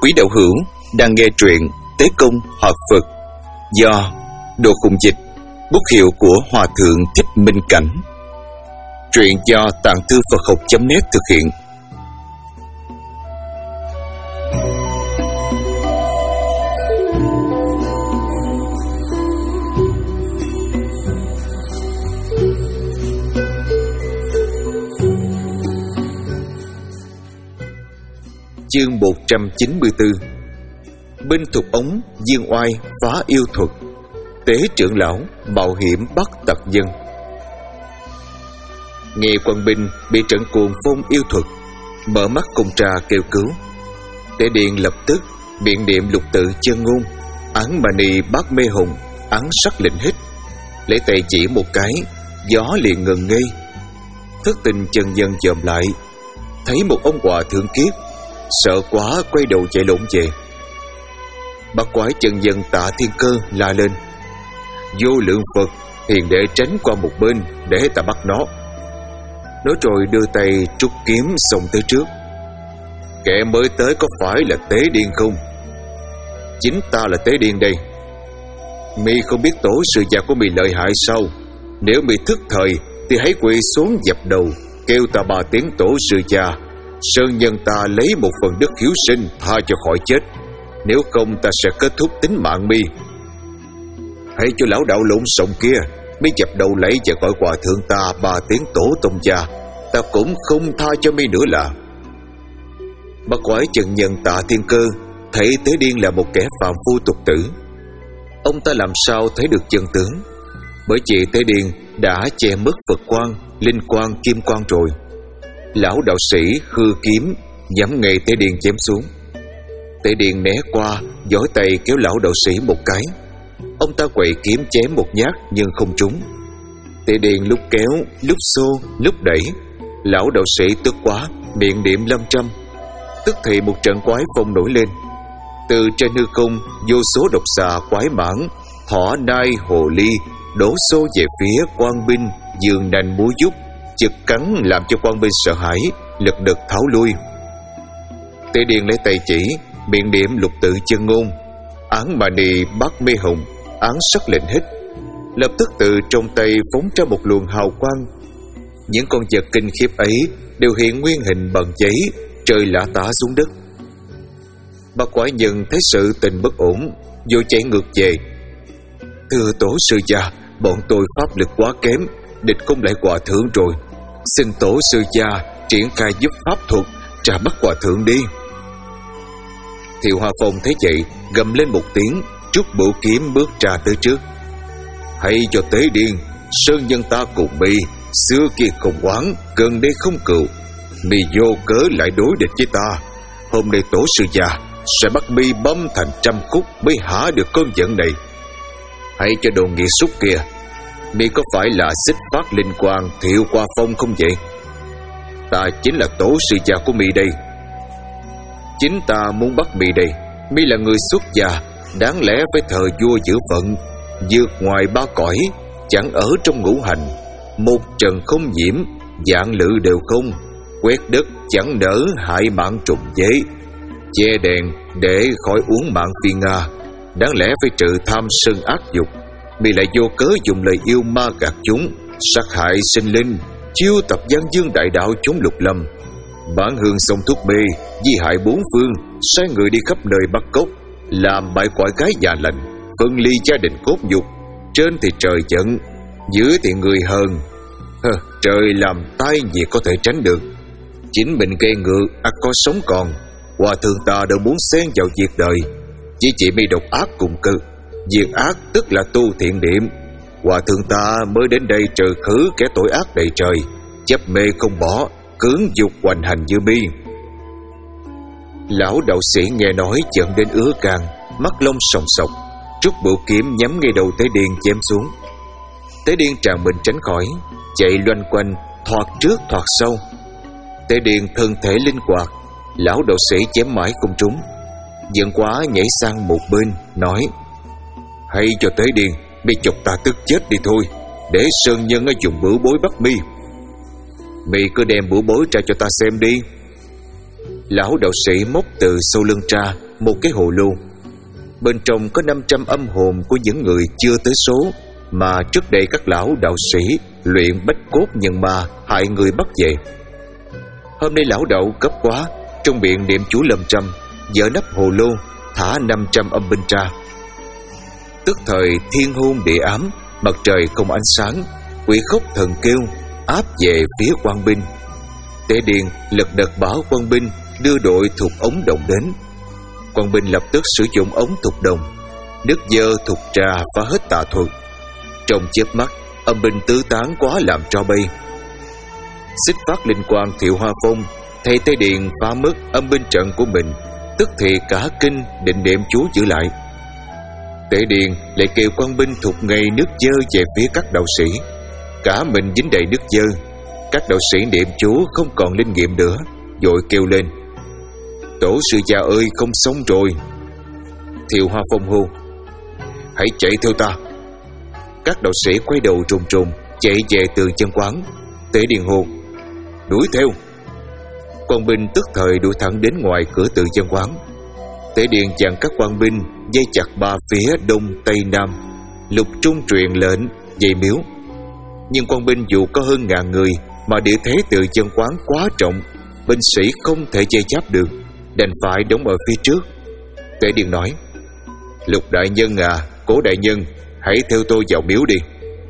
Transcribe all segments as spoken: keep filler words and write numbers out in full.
Quý đạo hữu đang nghe truyện Tế Công Hợp Phật do Đồ Khùng Dịch, bút hiệu của Hòa Thượng Thích Minh Cảnh. Truyện do Tạng Thư Phật Học chấm net thực hiện. Chương một trăm chín mươi tư. Binh Thục Ống Dương Oai phá yêu thuật, Tế trưởng lão mạo hiểm bắt tặc dân. Nghe quân binh bị trận cuồng phong yêu thuật, mở mắt cùng trà kêu cứu. Tế Điền lập tức biện niệm lục tự chân ngôn, án mani bát mê hùng, án sắc lệnh hít, lấy tay chỉ một cái, gió liền ngừng ngây. Thức tình chân dân dòm lại, thấy một ông hòa thượng kiếp, sợ quá quay đầu chạy lộn về. Bắt quái chân dân Tạ Thiên Cơ la lên: vô lượng Phật, hiền đệ tránh qua một bên để ta bắt nó. Nói rồi đưa tay trúc kiếm xông tới trước. Kẻ mới tới có phải là Tế Điên không? Chính ta là Tế Điên đây. Mi không biết tổ sư già của mi lợi hại sao? Nếu mi thức thời thì hãy quỳ xuống dập đầu, kêu ta ba tiếng tổ sư già. Sơn nhân ta lấy một phần đức hiếu sinh tha cho khỏi chết, nếu không ta sẽ kết thúc tính mạng mi. Hãy cho lão đạo lộn xộn kia, mi dập đầu lấy và gọi hòa thượng ta ba tiếng tổ tông già, ta cũng không tha cho mi nữa là. Bắt quái chân nhân Tạ Thiên Cơ thấy Tế Điên là một kẻ phàm phu tục tử. Ông ta làm sao thấy được chân tướng, bởi vì Tế Điên đã che mất Phật quang, linh quang, kim quang rồi. Lão đạo sĩ hư kiếm nhắm ngay Tế Điên chém xuống. Tế Điên né qua, giỏi tay kéo lão đạo sĩ một cái. Ông ta quậy kiếm chém một nhát nhưng không trúng. Tế Điên lúc kéo, lúc xô, lúc đẩy. Lão đạo sĩ tức quá, miệng niệm lâm trăm. Tức thì một trận quái phong nổi lên. Từ trên hư không, vô số độc xà quái mãng, thỏ nai hồ ly đổ xô về phía quan binh, giương nành múa giúp, chực cắn làm cho quan binh sợ hãi, lật đật tháo lui. Tế Điên lấy tay chỉ, miệng niệm lục tự chân ngôn, án mani bát mê hùng, án sắc lệnh hít. Lập tức từ trong tay phóng ra một luồng hào quang. Những con vật kinh khiếp ấy đều hiện nguyên hình bằng giấy, rơi lả tả xuống đất. Bác quái nhân thấy sự tình bất ổn, vội chạy ngược về. Thưa tổ sư già, bọn tôi pháp lực quá kém, địch không lại hòa thượng rồi. Xin tổ sư gia triển khai giúp pháp thuật, tra bắt hòa thượng đi. Thiệu Hoa Phong thấy vậy, gầm lên một tiếng, trút bửu kiếm bước ra tới trước. Hãy cho Tế Điên, sơn nhân ta cùng mi, xưa kia không oán, gần đây không cừu. Mi vô cớ lại đối địch với ta. Hôm nay tổ sư già sẽ bắt mi băm thành trăm khúc mới hả được cơn giận này. Hãy cho đồ nghĩa xúc kia, mi có phải là xích phát linh quang Thiệu Hoa Phong không vậy? Ta chính là tổ sư già của mi đây. Chính ta muốn bắt mi đây. Mi là người xuất gia, đáng lẽ phải thờ vua giữ phận, vượt ngoài ba cõi, chẳng ở trong ngũ hành, một trần không nhiễm, vạn lự đều không, quét đất chẳng nở hại mạng trùng dế, che đèn để khỏi uống mạng phi Nga, đáng lẽ phải trừ tham sân ác dục. Mi lại vô cớ dùng lời yêu ma gạt chúng, sát hại sinh linh, chiêu tập gian dương đại đạo chúng lục lâm, bản hương sông thuốc mê, di hại bốn phương, sai người đi khắp nơi bắt cóc, làm bại quải gái già lành, phân ly gia đình cốt nhục. Trên thì trời giận, dưới thì người hờn. Hờ, trời làm tai gì có thể tránh được. Chính mình gây ngựa, ắt có sống còn. Hòa thượng ta đâu muốn xen vào việc đời, chỉ chỉ mi độc ác cùng cực. Việc ác tức là tu thiện niệm. Hòa thượng ta mới đến đây trừ khử kẻ tội ác đầy trời, chấp mê không bỏ, cưỡng dục hoành hành như mi. Lão đạo sĩ nghe nói giận đến ứa gan, mắt lông sòng sọc, trút bửu kiếm nhắm ngay đầu Tế Điên chém xuống. Tế Điên tràn mình tránh khỏi, chạy loanh quanh, thoạt trước thoạt sau. Tế Điên thân thể linh hoạt, lão đạo sĩ chém mãi không trúng, giận quá nhảy sang một bên nói: hãy cho Tế Điên, mi chọc ta tức chết đi thôi, để sơn nhân ở dùng bửu bối bắt mi. Mi cứ đem bửu bối ra cho ta xem đi. Lão đạo sĩ móc từ sau lưng ra một cái hồ lô. Bên trong có năm trăm âm hồn của những người chưa tới số mà trước đây các lão đạo sĩ luyện bách cốt nhân ma hại người bắt về. Hôm nay lão đạo cấp quá, trong miệng niệm chú lâm trăm, dỡ nắp hồ lô, thả năm trăm âm binh ra. Tức thời thiên hôn địa ám, mặt trời không ánh sáng, quỷ khóc thần kêu áp về phía quan binh. Tế Điền lật đật bảo quan binh đưa đội thuộc ống đồng đến. Quan binh lập tức sử dụng ống thuộc đồng, nước dơ thuộc trà phá hết tà thuật. Trong chớp mắt, âm binh tứ tán quá làm tro bay. Xích phát linh quang Thiệu Hoa Phong thấy Tế Điền phá mất âm binh trận của mình, tức thì cả kinh định niệm chú giữ lại. Tế Điền lại kêu quan binh thuộc ngay nước dơ về phía các đạo sĩ. Cả mình dính đầy nước dơ. Các đạo sĩ niệm chú không còn linh nghiệm nữa, vội kêu lên: "Tổ sư già ơi, không sống rồi!" Thiệu Hoa Phong hô: "Hãy chạy theo ta!" Các đạo sĩ quay đầu trùng trùng chạy về từ chân quán. Tế Điền hô: "Đuổi theo!" Quan binh tức thời đuổi thẳng đến ngoài cửa từ chân quán. Tế Điền chặn các quan binh dây chặt ba phía đông tây nam, lục trung truyền lệnh dây miếu. Nhưng quan binh dù có hơn ngàn người mà địa thế từ chân quán quá trọng, binh sĩ không thể dây giáp được, đành phải đóng ở phía trước. Tế Điền nói: "Lục đại nhân à, Cố đại nhân, hãy theo tôi vào miếu đi."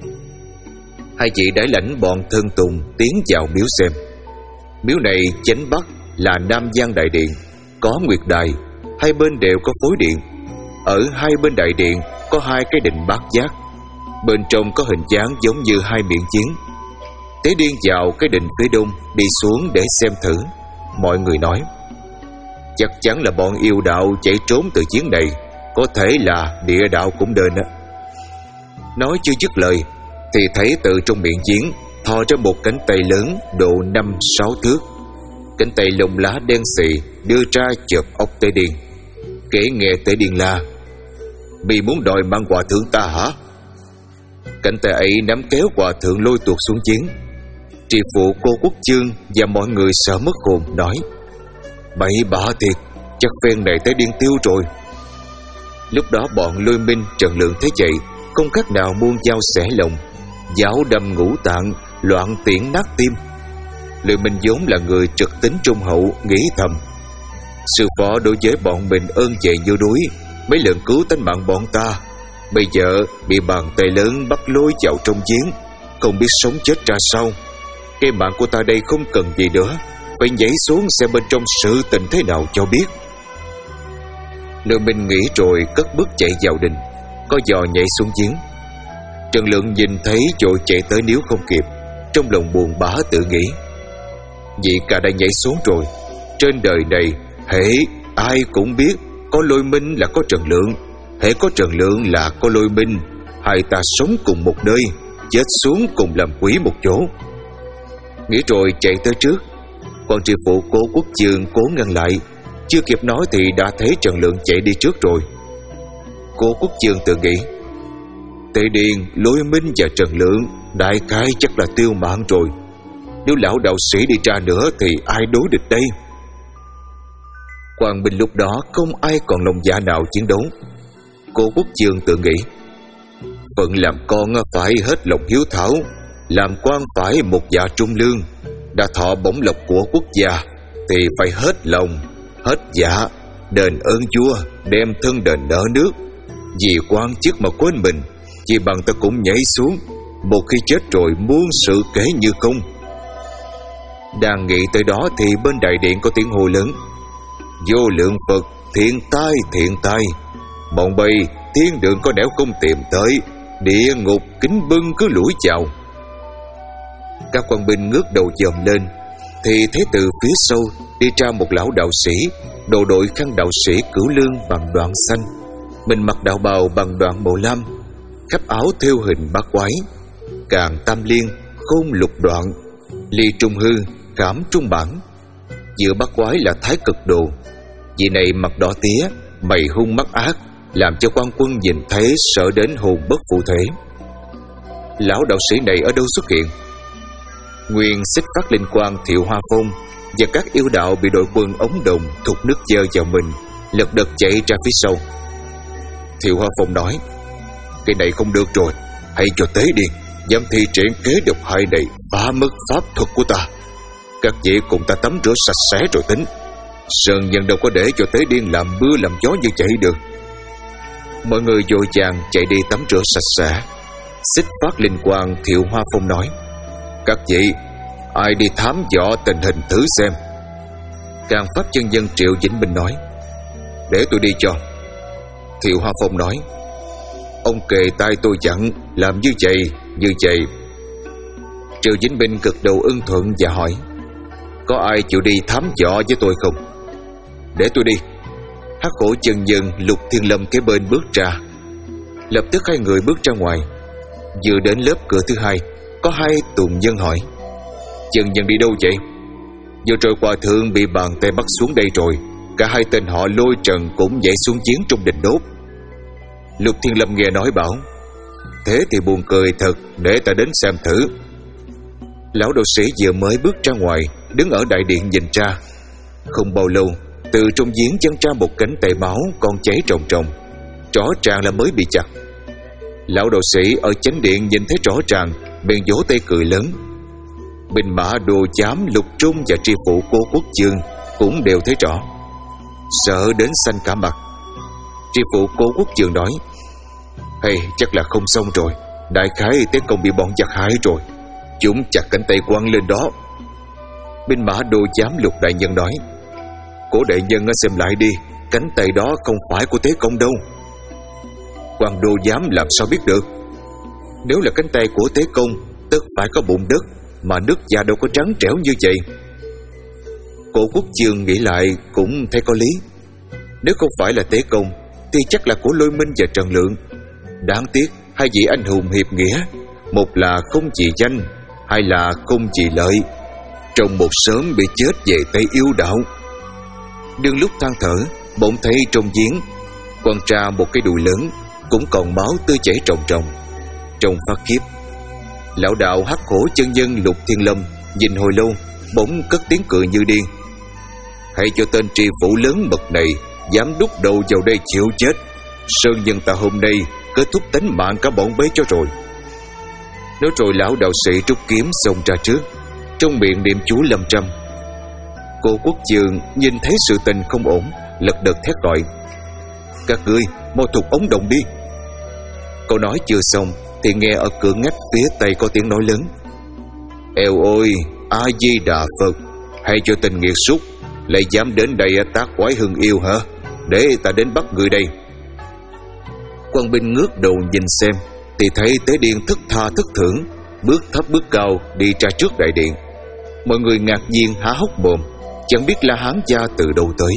Hai vị đái lãnh bọn thân tùng tiến vào miếu xem. Miếu này chánh bắc là Nam Giang Đại Điện, có nguyệt đài, hai bên đều có phối điện. Ở hai bên đại điện có hai cái đình bát giác, bên trong có hình dáng giống như hai miệng chiến. Tế Điền vào cái đình phía đông, đi xuống để xem thử. Mọi người nói: "Chắc chắn là bọn yêu đạo chạy trốn từ chiến này, có thể là địa đạo cũng đền á." Nói chưa dứt lời thì thấy từ trong miệng giếng thò ra một cánh tay lớn độ năm sáu thước. Cánh tay lông lá đen xì đưa ra chộp ốc Tế Điền. Kể nghe Tế Điền la: "Mày muốn đòi mang hòa thượng ta hả?" Cánh tay ấy nắm kéo hòa thượng lôi tuột xuống giếng. Tri phụ Cô Quốc Chương và mọi người sợ mất hồn nói: "Bậy bạ thiệt, chắc phen này Tế Điền tiêu rồi." Lúc đó bọn Lôi Minh, Trần Lượng thấy vậy không khác nào muôn dao xẻ lòng, giáo đâm ngũ tạng, loạn tiễn nát tim. Lôi Minh vốn là người trực tính trung hậu, nghĩ thầm: sư phó đối với bọn mình ơn vậy như núi, mấy lần cứu tánh mạng bọn ta, bây giờ bị bàn tay lớn bắt lôi vào trong giếng, không biết sống chết ra sao. Cái mạng của ta đây không cần gì nữa, phải nhảy xuống xem bên trong sự tình thế nào cho biết. Lôi Minh nghĩ rồi cất bước chạy vào đình, có giò nhảy xuống giếng. Trần Lượng nhìn thấy vội chạy tới níu không kịp, trong lòng buồn bã tự nghĩ: vị ca đã nhảy xuống rồi. Trên đời này hễ ai cũng biết có Lôi Minh là có Trần Lượng, hễ có Trần Lượng là có Lôi Minh, hai ta sống cùng một nơi, chết xuống cùng làm quỷ một chỗ. Nghĩ rồi chạy tới trước. Còn tri phụ Cố Quốc Chương cố ngăn lại, chưa kịp nói thì đã thấy Trần Lượng chạy đi trước rồi. Cố Quốc Chương tự nghĩ: Tế Điền, Lôi Minh và Trần Lượng đại khái chắc là tiêu mạng rồi. Nếu lão đạo sĩ đi ra nữa thì ai đối địch đây? Quan binh lúc đó không ai còn lòng dạ nào chiến đấu. Cố Quốc Chương tự nghĩ: phận làm con phải hết lòng hiếu thảo, làm quan phải một dạ trung lương, đã thọ bổng lộc của quốc gia thì phải hết lòng, hết dạ, đền ơn vua, đem thân đền nợ nước. Vì quan chức mà quên mình, chỉ bằng ta cũng nhảy xuống, một khi chết rồi muôn sự kể như không. Đang nghĩ tới đó thì bên đại điện có tiếng hô lớn: vô lượng Phật, thiện tai, thiện tai, bọn bay thiên đường có nẻo không tìm tới, địa ngục kính bưng cứ lủi chào. Các quan binh ngước đầu dòm lên thì thấy từ phía sau đi ra một lão đạo sĩ, đồ đội khăn đạo sĩ cửu lương bằng đoạn xanh, mình mặc đạo bào bằng đoạn màu lam, khắp áo thêu hình bát quái, càng tam liên, khôn lục đoạn, ly trung hư, khảm trung bản. Giữa bát quái là thái cực đồ. Vị này mặt đỏ tía, mày hung mắt ác, làm cho quan quân nhìn thấy sợ đến hồn bất phụ thể. Lão đạo sĩ này ở đâu xuất hiện? Nguyên Xích phát linh quang Thiệu Hoa Phong và các yêu đạo bị đội quân ống đồng thục nước dơ vào mình, lật đật chạy ra phía sau. Thiệu Hoa Phong nói: "Cái này không được rồi, hãy cho Tế Điền dám thi triển kế độc hại này, phá mất pháp thuật của ta. Các vị cùng ta tắm rửa sạch sẽ rồi tính. Sơn Nhân đâu có để cho Tế Điền làm mưa làm gió như vậy được." Mọi người vội vàng chạy đi tắm rửa sạch sẽ. Xích phát linh quang, Thiệu Hoa Phong nói: "Các vị, ai đi thám dò tình hình thử xem." Càng Pháp chân nhân Triệu Vĩnh Bình nói: "Để tôi đi cho." Thiệu Hoa Phong nói: "Ông kề tai tôi dặn, làm như vậy, như vậy." Triệu Vĩnh Bình gật đầu ưng thuận và hỏi: "Có ai chịu đi thám dò với tôi không?" "Để tôi đi." Hắc Hổ chân nhân, Lục Thiên Lâm kế bên bước ra. Lập tức hai người bước ra ngoài. Vừa đến lớp cửa thứ hai, có hai tùng nhân hỏi: "Chân nhân đi đâu vậy?" "Vừa rồi hòa thượng bị bàn tay bắt xuống đây rồi. Cả hai tên họ Lôi Trần cũng nhảy xuống giếng trong đình đốt." Lục Thiên Lâm nghe nói bảo: "Thế thì buồn cười thật, để ta đến xem thử." Lão đạo sĩ vừa mới bước ra ngoài, đứng ở đại điện nhìn ra. Không bao lâu, từ trong giếng chân ra một cánh tay máu còn cháy ròng ròng, rõ ràng là mới bị chặt. Lão đạo sĩ ở chánh điện nhìn thấy rõ ràng, bèn vỗ tay cười lớn. Binh mã Đồ Giám, Lục Trung và tri phủ Cố Quốc Dương cũng đều thấy rõ, sợ đến xanh cả mặt. Tri phủ Cố Quốc Dương nói: "Hay chắc là không xong rồi, đại khái Tế Công bị bọn giặc hại rồi, chúng chặt cánh tay quăng lên đó." Binh mã Đồ Giám Lục đại nhân nói: "Cố đại nhân xem lại đi, cánh tay đó không phải của Tế Công đâu." Quan Đồ Giám làm sao biết được? "Nếu là cánh tay của Tế Công, tất phải có bụng đất, mà nước da đâu có trắng trẻo như vậy." Cố Quốc Dương nghĩ lại cũng thấy có lý. Nếu không phải là Tế Công thì chắc là của Lôi Minh và Trần Lượng. Đáng tiếc hai vị anh hùng hiệp nghĩa, một là không vì danh, hai là không vì lợi, trong một sớm bị chết về tay yêu đạo. Đương lúc than thở, bỗng thấy trong giếng quăng ra một cái đùi lớn, cũng còn máu tươi chảy ròng ròng. Trong phát khiếp, lão đạo Hắc Hổ chân nhân Lục Thiên Lâm nhìn hồi lâu, bỗng cất tiếng cười như điên: "Hãy cho tên tri phủ lớn mật này dám đút đầu vào đây chịu chết, Sơn Nhân ta hôm nay kết thúc tính mạng cả bọn bấy cho rồi." Nói rồi lão đạo sĩ rút kiếm xông ra trước, trong miệng niệm chú lâm trăm. Cố Quốc Dương nhìn thấy sự tình không ổn, lật đật thét gọi: "Các ngươi mau thục ống đồng đi." Câu nói chưa xong thì nghe ở cửa ngách phía tây có tiếng nói lớn: "Eo ôi, A Di Đà Phật, hay cho tên nghiệt súc lại dám đến đây tác quái hưng yêu hả? Để ta đến bắt người đây." Quan binh ngước đầu nhìn xem thì thấy Tế Điền thức tha thức thưởng, bước thấp bước cao đi ra trước đại điện. Mọi người ngạc nhiên há hốc mồm, chẳng biết La Hán gia từ đâu tới.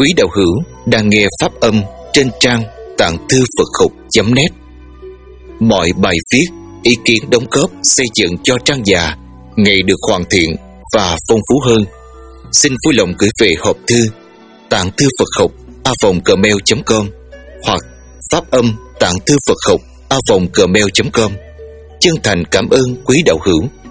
quý đạo hữu đang nghe pháp âm trên trang tạng thư Phật học chấm net. Mọi bài viết, ý kiến đóng góp xây dựng cho trang già ngày được hoàn thiện và phong phú hơn. Xin vui lòng gửi về hộp thư tạng thư Phật học a vòng gmail chấm com hoặc pháp âm tạng thư Phật học a vòng gmail chấm com. Chân thành cảm ơn quý đạo hữu.